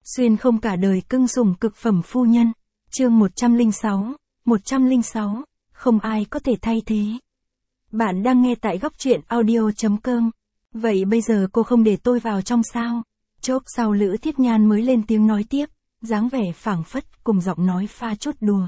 Xuyên không cả đời cưng sủng cực phẩm phu nhân. Chương 106, không ai có thể thay thế. Bạn đang nghe tại góc truyện audio.com. Vậy bây giờ cô không để tôi vào trong sao? Chốc sau Lữ Thiết Nhan mới lên tiếng nói tiếp, dáng vẻ phảng phất cùng giọng nói pha chút đùa.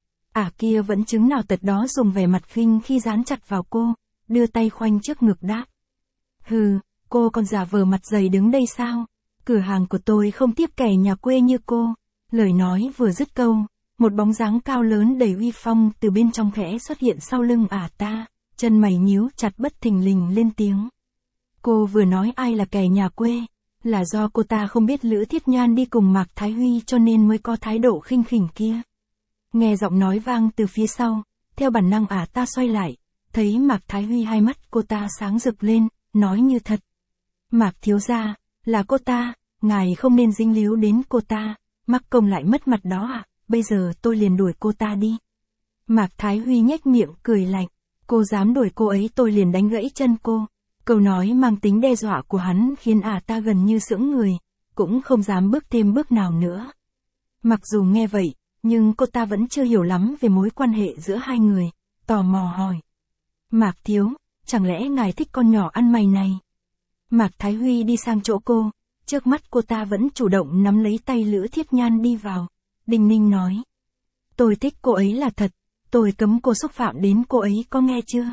Kia vẫn chứng nào tật đó dùng vẻ mặt khinh khi dán chặt vào cô, đưa tay khoanh trước ngực đáp. Hừ, cô còn giả vờ mặt dày đứng đây sao? Cửa hàng của tôi không tiếp kẻ nhà quê như cô. Lời nói vừa dứt câu, một bóng dáng cao lớn đầy uy phong từ bên trong khẽ xuất hiện sau lưng ta, chân mày nhíu chặt bất thình lình lên tiếng. Cô vừa nói ai là kẻ nhà quê, là do cô ta không biết Lữ Thiết Nhan đi cùng Mạc Thái Huy cho nên mới có thái độ khinh khỉnh kia. Nghe giọng nói vang từ phía sau, theo bản năng ta xoay lại, thấy Mạc Thái Huy hai mắt cô ta sáng rực lên, nói như thật. Mạc thiếu gia, là cô ta, ngài không nên dính líu đến cô ta, mắc công lại mất mặt đó bây giờ tôi liền đuổi cô ta đi. Mạc Thái Huy nhếch miệng cười lạnh, cô dám đuổi cô ấy tôi liền đánh gãy chân cô. Câu nói mang tính đe dọa của hắn khiến ta gần như sững người, cũng không dám bước thêm bước nào nữa. Mặc dù nghe vậy, nhưng cô ta vẫn chưa hiểu lắm về mối quan hệ giữa hai người, tò mò hỏi. Mạc thiếu, chẳng lẽ ngài thích con nhỏ ăn mày này? Mạc Thái Huy đi sang chỗ cô, trước mắt cô ta vẫn chủ động nắm lấy tay Lữ Thiết Nhan đi vào, đinh ninh nói. Tôi thích cô ấy là thật, tôi cấm cô xúc phạm đến cô ấy có nghe chưa?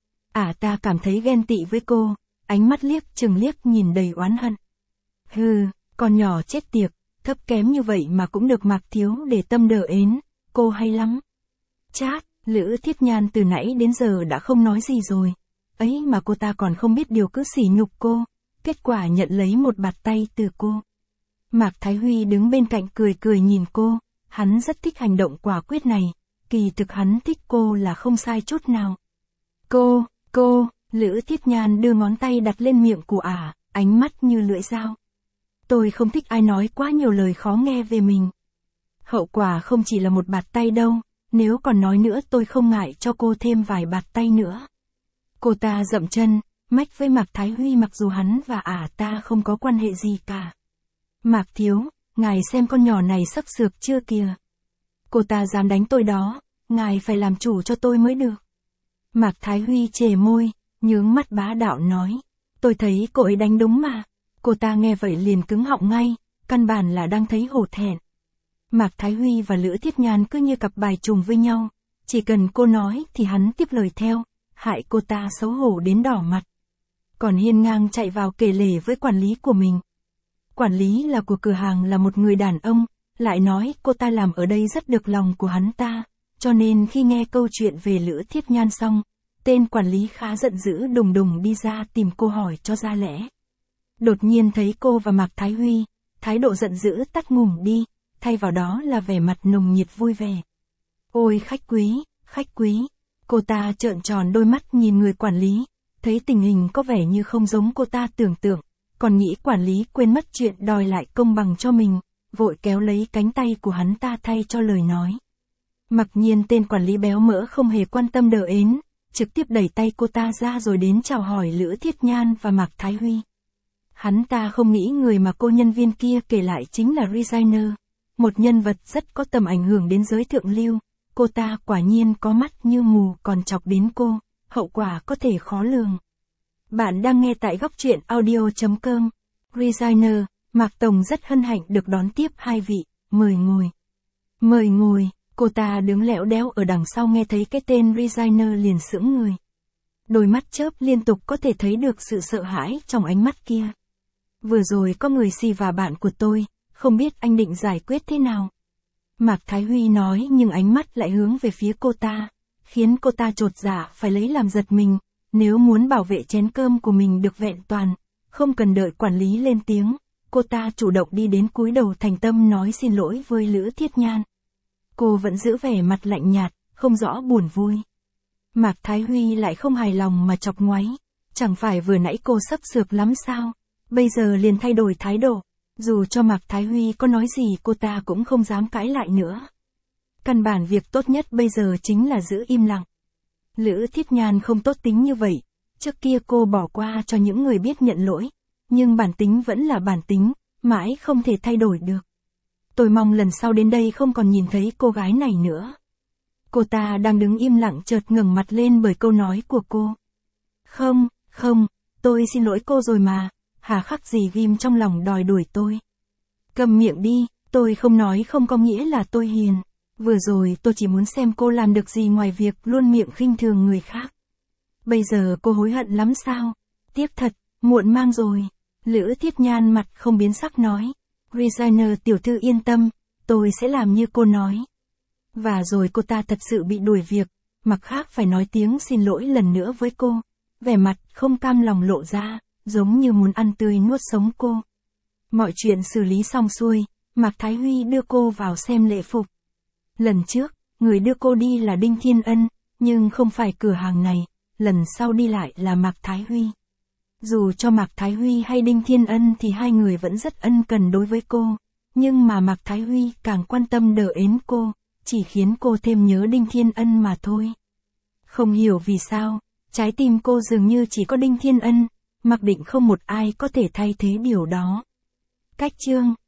Ta cảm thấy ghen tị với cô, ánh mắt liếc chừng liếc nhìn đầy oán hận. Hừ, con nhỏ chết tiệt, thấp kém như vậy mà cũng được Mạc thiếu để tâm đỡ ến, cô hay lắm. Chát, Lữ Thiết Nhan từ nãy đến giờ đã không nói gì rồi. Ấy mà cô ta còn không biết điều cứ sỉ nhục cô, kết quả nhận lấy một bạt tay từ cô. Mạc Thái Huy đứng bên cạnh cười cười nhìn cô, hắn rất thích hành động quả quyết này, kỳ thực hắn thích cô là không sai chút nào. Cô, Lữ Thiết Nhan đưa ngón tay đặt lên miệng của ánh mắt như lưỡi dao. Tôi không thích ai nói quá nhiều lời khó nghe về mình. Hậu quả không chỉ là một bạt tay đâu, nếu còn nói nữa tôi không ngại cho cô thêm vài bạt tay nữa. Cô ta dậm chân, mách với Mạc Thái Huy mặc dù hắn và ta không có quan hệ gì cả. Mạc thiếu, ngài xem con nhỏ này sắp sược chưa kìa. Cô ta dám đánh tôi đó, ngài phải làm chủ cho tôi mới được. Mạc Thái Huy chề môi, nhướng mắt bá đạo nói. Tôi thấy cô ấy đánh đúng mà. Cô ta nghe vậy liền cứng họng ngay, căn bản là đang thấy hổ thẹn. Mạc Thái Huy và Lữ Thiết Nhan cứ như cặp bài trùng với nhau, chỉ cần cô nói thì hắn tiếp lời theo, hại cô ta xấu hổ đến đỏ mặt. Còn hiên ngang chạy vào kể lể với quản lý của mình. Quản lý là của cửa hàng là một người đàn ông, lại nói cô ta làm ở đây rất được lòng của hắn ta, cho nên khi nghe câu chuyện về Lữ Thiết Nhan xong, tên quản lý khá giận dữ đùng đùng đi ra tìm cô hỏi cho ra lẽ. Đột nhiên thấy cô và Mạc Thái Huy, thái độ giận dữ tắt ngủm đi, thay vào đó là vẻ mặt nồng nhiệt vui vẻ. Ôi khách quý, cô ta trợn tròn đôi mắt nhìn người quản lý, thấy tình hình có vẻ như không giống cô ta tưởng tượng, còn nghĩ quản lý quên mất chuyện đòi lại công bằng cho mình, vội kéo lấy cánh tay của hắn ta thay cho lời nói. Mặc nhiên tên quản lý béo mỡ không hề quan tâm đỡ ến, trực tiếp đẩy tay cô ta ra rồi đến chào hỏi Lữ Thiết Nhan và Mạc Thái Huy. Hắn ta không nghĩ người mà cô nhân viên kia kể lại chính là designer, một nhân vật rất có tầm ảnh hưởng đến giới thượng lưu. Cô ta quả nhiên có mắt như mù còn chọc đến cô, hậu quả có thể khó lường. Bạn đang nghe tại góc truyện audio.com. Designer, Mạc Tổng rất hân hạnh được đón tiếp hai vị, mời ngồi. Mời ngồi, cô ta đứng lẽo đẽo ở đằng sau nghe thấy cái tên designer liền sững người. Đôi mắt chớp liên tục có thể thấy được sự sợ hãi trong ánh mắt kia. Vừa rồi có người xì vào bạn của tôi, không biết anh định giải quyết thế nào. Mạc Thái Huy nói nhưng ánh mắt lại hướng về phía cô ta, khiến cô ta chột dạ phải lấy làm giật mình, nếu muốn bảo vệ chén cơm của mình được vẹn toàn, không cần đợi quản lý lên tiếng, cô ta chủ động đi đến cúi đầu thành tâm nói xin lỗi với Lữ Thiết Nhan. Cô vẫn giữ vẻ mặt lạnh nhạt, không rõ buồn vui. Mạc Thái Huy lại không hài lòng mà chọc ngoáy, chẳng phải vừa nãy cô sắp sược lắm sao, bây giờ liền thay đổi thái độ. Dù cho Mạc Thái Huy có nói gì cô ta cũng không dám cãi lại nữa. Căn bản việc tốt nhất bây giờ chính là giữ im lặng. Lữ Thiết Nhan không tốt tính như vậy, trước kia cô bỏ qua cho những người biết nhận lỗi, nhưng bản tính vẫn là bản tính, mãi không thể thay đổi được. Tôi mong lần sau đến đây không còn nhìn thấy cô gái này nữa. Cô ta đang đứng im lặng chợt ngẩng mặt lên bởi câu nói của cô. Không, không, tôi xin lỗi cô rồi mà, hà khắc gì ghim trong lòng đòi đuổi tôi. Cầm miệng đi, tôi không nói không có nghĩa là tôi hiền. Vừa rồi tôi chỉ muốn xem cô làm được gì ngoài việc luôn miệng khinh thường người khác. Bây giờ cô hối hận lắm sao? Tiếc thật, muộn mang rồi. Lữ Thiết Nhan mặt không biến sắc nói. Designer tiểu thư yên tâm, tôi sẽ làm như cô nói. Và rồi cô ta thật sự bị đuổi việc, mặc khác phải nói tiếng xin lỗi lần nữa với cô. Vẻ mặt không cam lòng lộ ra, giống như muốn ăn tươi nuốt sống cô. Mọi chuyện xử lý xong xuôi, Mạc Thái Huy đưa cô vào xem lễ phục. Lần trước, người đưa cô đi là Đinh Thiên Ân, nhưng không phải cửa hàng này, lần sau đi lại là Mạc Thái Huy. Dù cho Mạc Thái Huy hay Đinh Thiên Ân thì hai người vẫn rất ân cần đối với cô, nhưng mà Mạc Thái Huy càng quan tâm đỡ ến cô, chỉ khiến cô thêm nhớ Đinh Thiên Ân mà thôi. Không hiểu vì sao, trái tim cô dường như chỉ có Đinh Thiên Ân, mặc định không một ai có thể thay thế điều đó. Cách chương